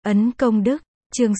Ấn công đức, chương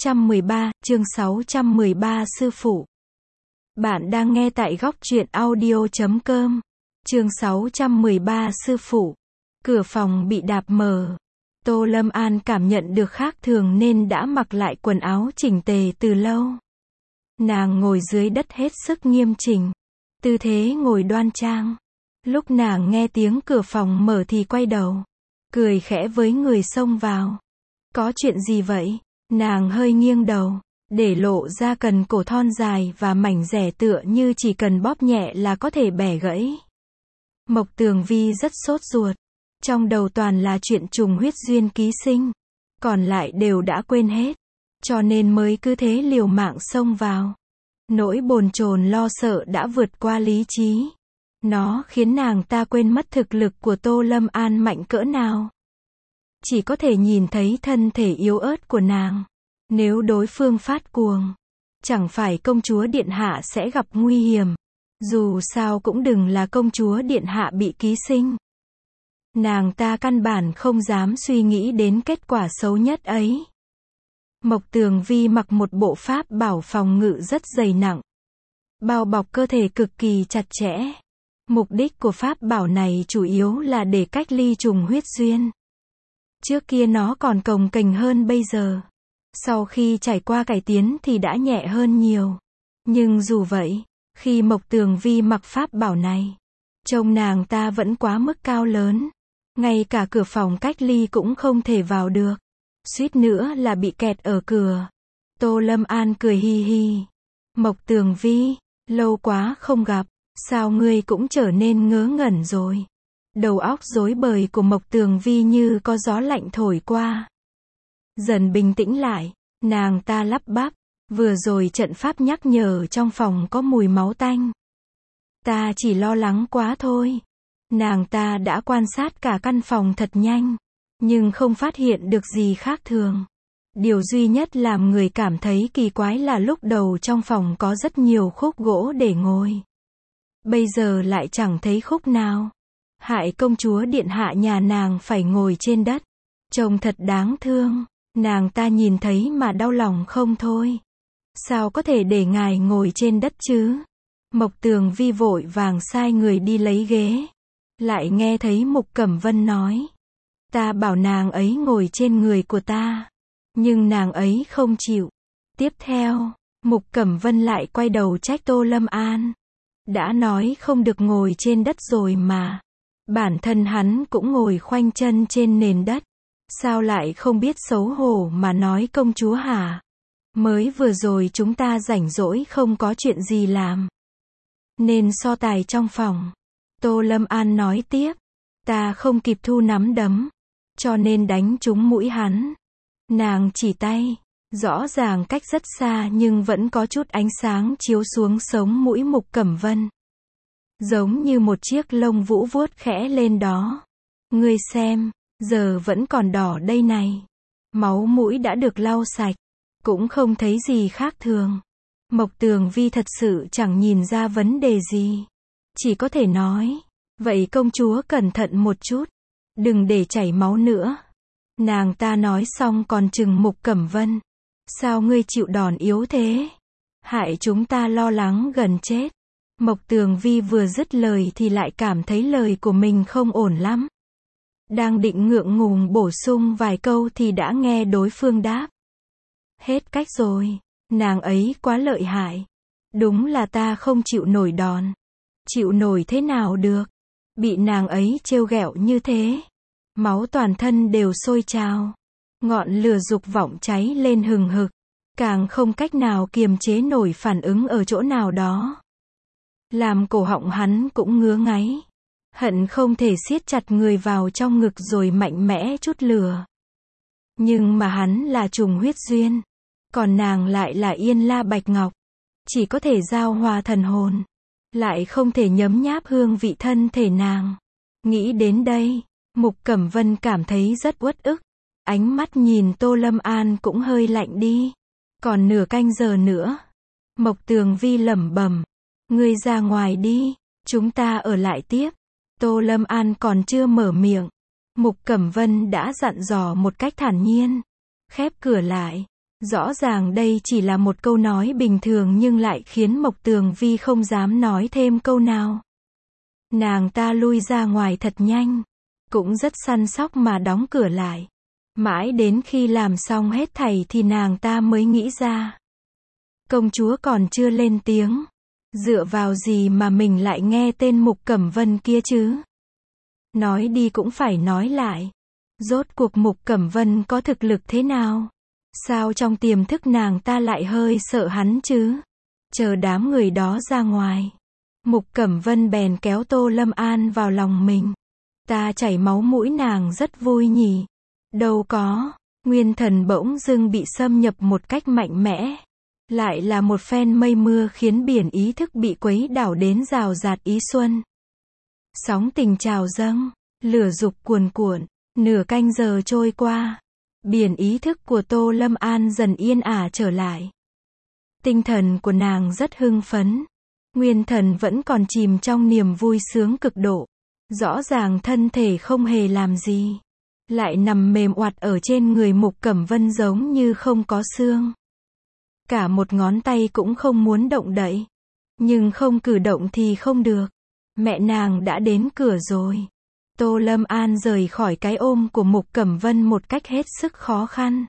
613, Sư phụ. Bạn đang nghe tại góc truyện audio.com. Chương 613 Sư phụ. Cửa phòng bị đạp mở. Tô Lâm An cảm nhận được khác thường nên đã mặc lại quần áo chỉnh tề từ lâu. Nàng ngồi dưới đất hết sức nghiêm chỉnh. Tư thế ngồi đoan trang. Lúc nàng nghe tiếng cửa phòng mở thì quay đầu. Cười khẽ với người xông vào. Có chuyện gì vậy? Nàng hơi nghiêng đầu, để lộ ra cần cổ thon dài và mảnh dẻ tựa như chỉ cần bóp nhẹ là có thể bẻ gãy. Mộc Tường Vi rất sốt ruột. Trong đầu toàn là chuyện trùng huyết duyên ký sinh. Còn lại đều đã quên hết. Cho nên mới cứ thế liều mạng xông vào. Nỗi bồn chồn lo sợ đã vượt qua lý trí. Nó khiến nàng ta quên mất thực lực của Tô Lâm An mạnh cỡ nào. Chỉ có thể nhìn thấy thân thể yếu ớt của nàng. Nếu đối phương phát cuồng, chẳng phải công chúa điện hạ sẽ gặp nguy hiểm. Dù sao cũng đừng là công chúa điện hạ bị ký sinh. Nàng ta căn bản không dám suy nghĩ đến kết quả xấu nhất ấy. Mộc Tường Vi mặc một bộ pháp bảo phòng ngự rất dày nặng. Bao bọc cơ thể cực kỳ chặt chẽ. Mục đích của pháp bảo này chủ yếu là để cách ly trùng huyết duyên. Trước kia nó còn cồng kềnh hơn bây giờ. Sau khi trải qua cải tiến thì đã nhẹ hơn nhiều. Nhưng dù vậy, khi Mộc Tường Vi mặc pháp bảo này, trông nàng ta vẫn quá mức cao lớn. Ngay cả cửa phòng cách ly cũng không thể vào được. Suýt nữa là bị kẹt ở cửa. Tô Lâm An cười hi hi. Mộc Tường Vi, lâu quá không gặp, sao ngươi cũng trở nên ngớ ngẩn rồi. Đầu óc rối bời của Mộc Tường Vi như có gió lạnh thổi qua. Dần bình tĩnh lại, nàng ta lắp bắp, vừa rồi trận pháp nhắc nhở trong phòng có mùi máu tanh. Ta chỉ lo lắng quá thôi. Nàng ta đã quan sát cả căn phòng thật nhanh, nhưng không phát hiện được gì khác thường. Điều duy nhất làm người cảm thấy kỳ quái là lúc đầu trong phòng có rất nhiều khúc gỗ để ngồi. Bây giờ lại chẳng thấy khúc nào. Hại công chúa điện hạ nhà nàng phải ngồi trên đất. Trông thật đáng thương. Nàng ta nhìn thấy mà đau lòng không thôi. Sao có thể để ngài ngồi trên đất chứ? Mộc Tường Vi vội vàng sai người đi lấy ghế. Lại nghe thấy Mục Cẩm Vân nói. Ta bảo nàng ấy ngồi trên người của ta. Nhưng nàng ấy không chịu. Tiếp theo, Mục Cẩm Vân lại quay đầu trách Tô Lâm An. Đã nói không được ngồi trên đất rồi mà. Bản thân hắn cũng ngồi khoanh chân trên nền đất. Sao lại không biết xấu hổ mà nói công chúa hả? Mới vừa rồi chúng ta rảnh rỗi không có chuyện gì làm. Nên so tài trong phòng. Tô Lâm An nói tiếp. Ta không kịp thu nắm đấm. Cho nên đánh trúng mũi hắn. Nàng chỉ tay. Rõ ràng cách rất xa nhưng vẫn có chút ánh sáng chiếu xuống sống mũi Mục Cẩm Vân. Giống như một chiếc lông vũ vuốt khẽ lên đó. Ngươi xem, giờ vẫn còn đỏ đây này. Máu mũi đã được lau sạch. Cũng không thấy gì khác thường. Mộc Tường Vi thật sự chẳng nhìn ra vấn đề gì. Chỉ có thể nói, vậy công chúa cẩn thận một chút. Đừng để chảy máu nữa. Nàng ta nói xong còn chừng Mục Cẩm Vân. Sao ngươi chịu đòn yếu thế? Hại chúng ta lo lắng gần chết. Mộc Tường Vi vừa dứt lời thì lại cảm thấy lời của mình không ổn lắm. Đang định ngượng ngùng bổ sung vài câu thì đã nghe đối phương đáp. Hết cách rồi, nàng ấy quá lợi hại. Đúng là ta không chịu nổi đòn. Chịu nổi thế nào được? Bị nàng ấy trêu ghẹo như thế. Máu toàn thân đều sôi trào. Ngọn lửa dục vọng cháy lên hừng hực. Càng không cách nào kiềm chế nổi phản ứng ở chỗ nào đó. Làm cổ họng hắn cũng ngứa ngáy. Hận không thể siết chặt người vào trong ngực rồi mạnh mẽ chút lửa. Nhưng mà hắn là trùng huyết duyên. Còn nàng lại là Yên La Bạch Ngọc. Chỉ có thể giao hòa thần hồn. Lại không thể nhấm nháp hương vị thân thể nàng. Nghĩ đến đây, Mục Cẩm Vân cảm thấy rất uất ức. Ánh mắt nhìn Tô Lâm An cũng hơi lạnh đi. Còn nửa canh giờ nữa. Mộc Tường Vi lẩm bẩm. Ngươi ra ngoài đi. Chúng ta ở lại tiếp. Tô Lâm An còn chưa mở miệng. Mục Cẩm Vân đã dặn dò một cách thản nhiên. khép cửa lại. Rõ ràng đây chỉ là một câu nói bình thường nhưng lại khiến Mộc Tường Vi không dám nói thêm câu nào. Nàng ta lui ra ngoài thật nhanh, cũng rất săn sóc mà đóng cửa lại. Mãi đến khi làm xong hết thảy thì nàng ta mới nghĩ ra. Công chúa còn chưa lên tiếng. Dựa vào gì mà mình lại nghe tên Mục Cẩm Vân kia chứ? Nói đi cũng phải nói lại. Rốt cuộc Mục Cẩm Vân có thực lực thế nào? Sao trong tiềm thức nàng ta lại hơi sợ hắn chứ? Chờ đám người đó ra ngoài. Mục Cẩm Vân bèn kéo Tô Lâm An vào lòng mình. Ta chảy máu mũi nàng rất vui nhỉ? Đâu có. Nguyên thần bỗng dưng bị xâm nhập một cách mạnh mẽ. Lại là một phen mây mưa khiến biển ý thức bị quấy đảo đến rào rạt ý xuân. Sóng tình trào dâng, lửa dục cuồn cuộn, nửa canh giờ trôi qua. Biển ý thức của Tô Lâm An dần yên ả trở lại. Tinh thần của nàng rất hưng phấn. Nguyên thần vẫn còn chìm trong niềm vui sướng cực độ. Rõ ràng thân thể không hề làm gì. Lại nằm mềm oặt ở trên người Mục Cẩm Vân giống như không có xương. Cả một ngón tay cũng không muốn động đậy. Nhưng không cử động thì không được. Mẹ nàng đã đến cửa rồi. Tô Lâm An rời khỏi cái ôm của Mục Cẩm Vân một cách hết sức khó khăn.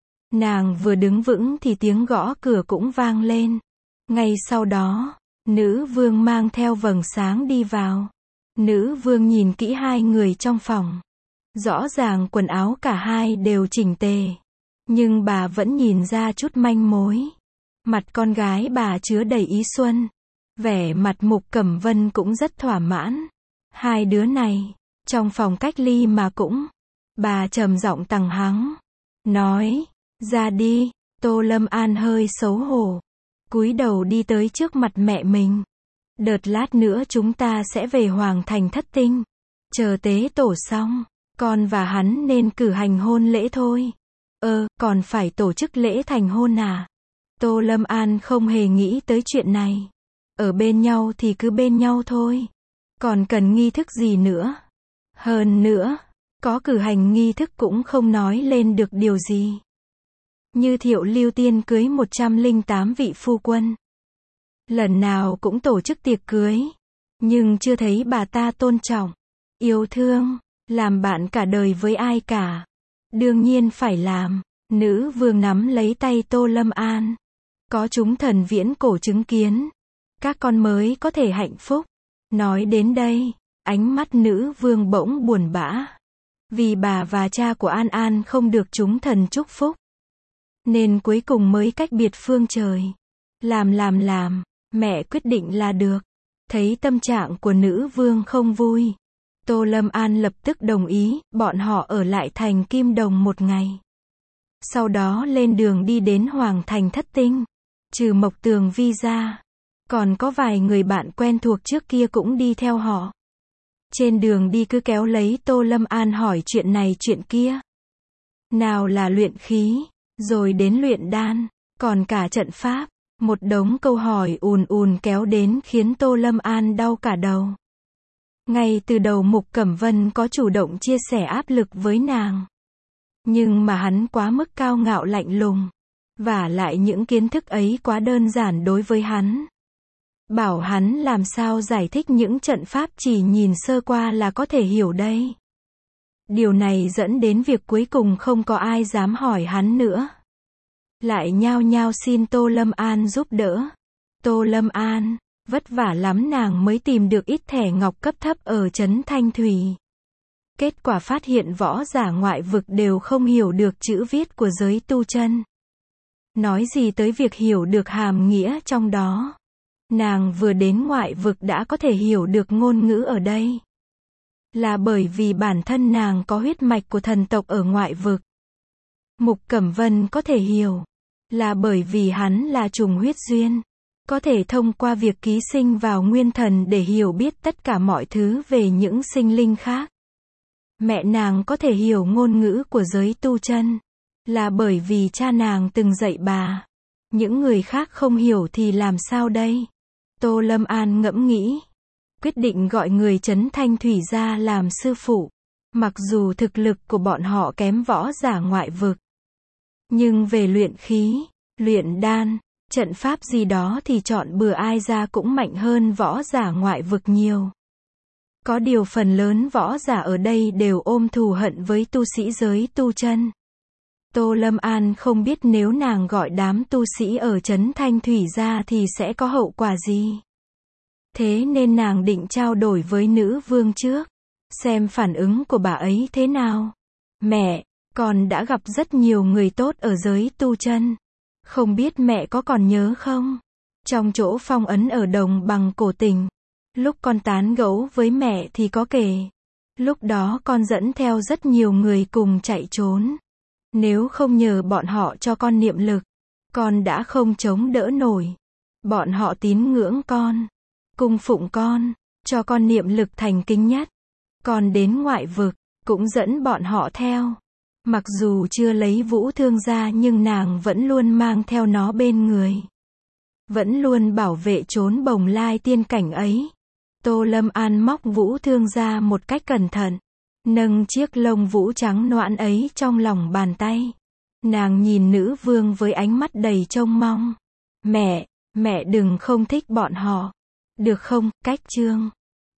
Nàng vừa đứng vững thì tiếng gõ cửa cũng vang lên. Ngay sau đó, nữ vương mang theo vầng sáng đi vào. Nữ vương nhìn kỹ hai người trong phòng. Rõ ràng quần áo cả hai đều chỉnh tề. Nhưng bà vẫn nhìn ra chút manh mối. Mặt con gái bà chứa đầy ý xuân. Vẻ mặt Mục Cẩm Vân cũng rất thỏa mãn. Hai đứa này, trong phòng cách ly mà cũng. Bà trầm giọng tằng hắng. Nói, ra đi. Tô Lâm An hơi xấu hổ. Cúi đầu đi tới trước mặt mẹ mình. Đợt lát nữa chúng ta sẽ về Hoàng Thành Thất Tinh. Chờ tế tổ xong, con và hắn nên cử hành hôn lễ thôi. Còn phải tổ chức lễ thành hôn à? Tô Lâm An không hề nghĩ tới chuyện này. Ở bên nhau thì cứ bên nhau thôi. Còn cần nghi thức gì nữa? Hơn nữa, có cử hành nghi thức cũng không nói lên được điều gì. Như Thiệu Lưu Tiên cưới 108 vị phu quân. Lần nào cũng tổ chức tiệc cưới. Nhưng chưa thấy bà ta tôn trọng, yêu thương, làm bạn cả đời với ai cả. Đương nhiên phải làm. Nữ vương nắm lấy tay Tô Lâm An. Có chúng thần viễn cổ chứng kiến. Các con mới có thể hạnh phúc. Nói đến đây, ánh mắt nữ vương bỗng buồn bã. Vì bà và cha của An An không được chúng thần chúc phúc. Nên cuối cùng mới cách biệt phương trời. Làm, mẹ quyết định là được. Thấy tâm trạng của nữ vương không vui. Tô Lâm An lập tức đồng ý, bọn họ ở lại thành Kim Đồng một ngày. Sau đó lên đường đi đến Hoàng Thành Thất Tinh. Trừ Mộc Tường Vi ra, còn có vài người bạn quen thuộc trước kia cũng đi theo họ. Trên đường đi cứ kéo lấy Tô Lâm An hỏi chuyện này chuyện kia. Nào là luyện khí, rồi đến luyện đan, còn cả trận pháp. Một đống câu hỏi ùn kéo đến khiến Tô Lâm An đau cả đầu. Ngay từ đầu Mục Cẩm Vân có chủ động chia sẻ áp lực với nàng. Nhưng mà hắn quá mức cao ngạo lạnh lùng. Và lại những kiến thức ấy quá đơn giản đối với hắn. Bảo hắn làm sao giải thích những trận pháp chỉ nhìn sơ qua là có thể hiểu đây. Điều này dẫn đến việc cuối cùng không có ai dám hỏi hắn nữa. Lại nhao nhao xin Tô Lâm An giúp đỡ. Tô Lâm An, vất vả lắm nàng mới tìm được ít thẻ ngọc cấp thấp ở trấn Thanh Thủy. Kết quả phát hiện võ giả ngoại vực đều không hiểu được chữ viết của giới tu chân. Nói gì tới việc hiểu được hàm nghĩa trong đó. Nàng vừa đến ngoại vực đã có thể hiểu được ngôn ngữ ở đây. Là bởi vì bản thân nàng có huyết mạch của thần tộc ở ngoại vực. Mục Cẩm Vân có thể hiểu. Là bởi vì hắn là trùng huyết duyên. Có thể thông qua việc ký sinh vào nguyên thần để hiểu biết tất cả mọi thứ về những sinh linh khác. Mẹ nàng có thể hiểu ngôn ngữ của giới tu chân. Là bởi vì cha nàng từng dạy bà. Những người khác không hiểu thì làm sao đây? Tô Lâm An ngẫm nghĩ. Quyết định gọi người trấn Thanh Thủy ra làm sư phụ. Mặc dù thực lực của bọn họ kém võ giả ngoại vực. Nhưng về luyện khí, luyện đan, trận pháp gì đó thì chọn bừa ai ra cũng mạnh hơn võ giả ngoại vực nhiều. Có điều phần lớn võ giả ở đây đều ôm thù hận với tu sĩ giới tu chân. Tô Lâm An không biết nếu nàng gọi đám tu sĩ ở trấn Thanh Thủy ra thì sẽ có hậu quả gì. Thế nên nàng định trao đổi với nữ vương trước, xem phản ứng của bà ấy thế nào. Mẹ, con đã gặp rất nhiều người tốt ở giới tu chân. Không biết mẹ có còn nhớ không? Trong chỗ phong ấn ở đồng bằng cổ tình, lúc con tán gẫu với mẹ thì có kể. Lúc đó con dẫn theo rất nhiều người cùng chạy trốn. Nếu không nhờ bọn họ cho con niệm lực, con đã không chống đỡ nổi. Bọn họ tín ngưỡng con, cung phụng con, cho con niệm lực thành kính nhất. Con đến ngoại vực, cũng dẫn bọn họ theo. Mặc dù chưa lấy Vũ Thương ra nhưng nàng vẫn luôn mang theo nó bên người. Vẫn luôn bảo vệ chốn Bồng Lai tiên cảnh ấy. Tô Lâm An móc Vũ Thương ra một cách cẩn thận, nâng chiếc lông vũ trắng noãn ấy trong lòng bàn tay. Nàng nhìn nữ vương với ánh mắt đầy trông mong. Mẹ đừng không thích bọn họ. Được không, Cách Trương?